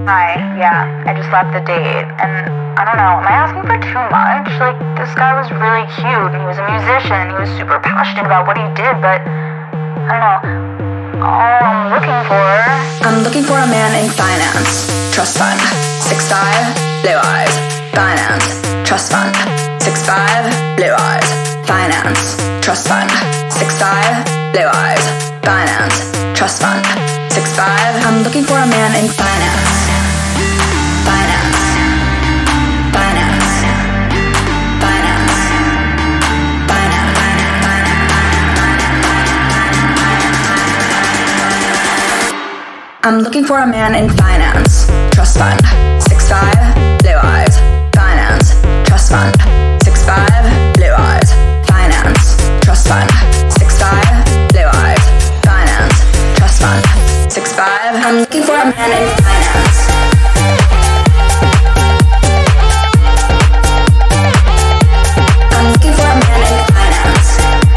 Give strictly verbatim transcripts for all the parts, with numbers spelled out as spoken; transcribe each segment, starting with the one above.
Hi, yeah, I just left the date, and I don't know, am I asking for too much? Like, this guy was really cute, and he was a musician, he was super passionate about what he did, but, I don't know, all I'm looking for... I'm looking for a man in finance, trust fund, six five, blue eyes, finance, trust fund, six five, blue eyes, finance, trust fund, six five, blue eyes, finance, trust fund, six five. I'm looking for a man in finance. Finance. Finance. Finance. Finance. I'm looking for a man in finance. Trust fund. Six five. Blue eyes. Finance. Trust fund. Six five. Blue eyes. Finance. Trust fund. Six five. Blue eyes. Finance. Trust fund. Six five. I'm looking for a man in finance. I'm looking for a man in finance.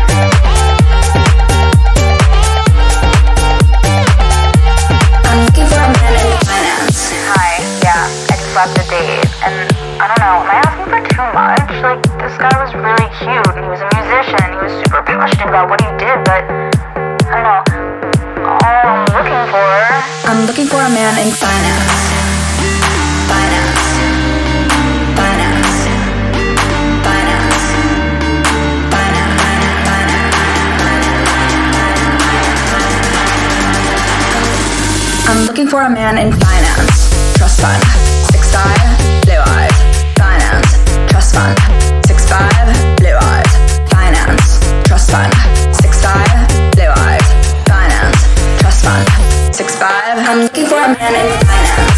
I'm looking for a man in finance. Hi, yeah, I just left the date, and I don't know, am I asking for too much? Like, this guy was really cute, and he was a musician, he was super passionate about what he did, but, I don't know, all I'm looking for... I'm looking for a man in finance. Finance. Finance. Finance. Finance. I'm looking for a man in finance. Trust fund. Six five. Blue eyes. Finance. Trust fund. Six five. Blue eyes. Finance. Trust fund. Six five. Blue eyes. Finance. Trust fund. Six five. I'm looking for a man in finance.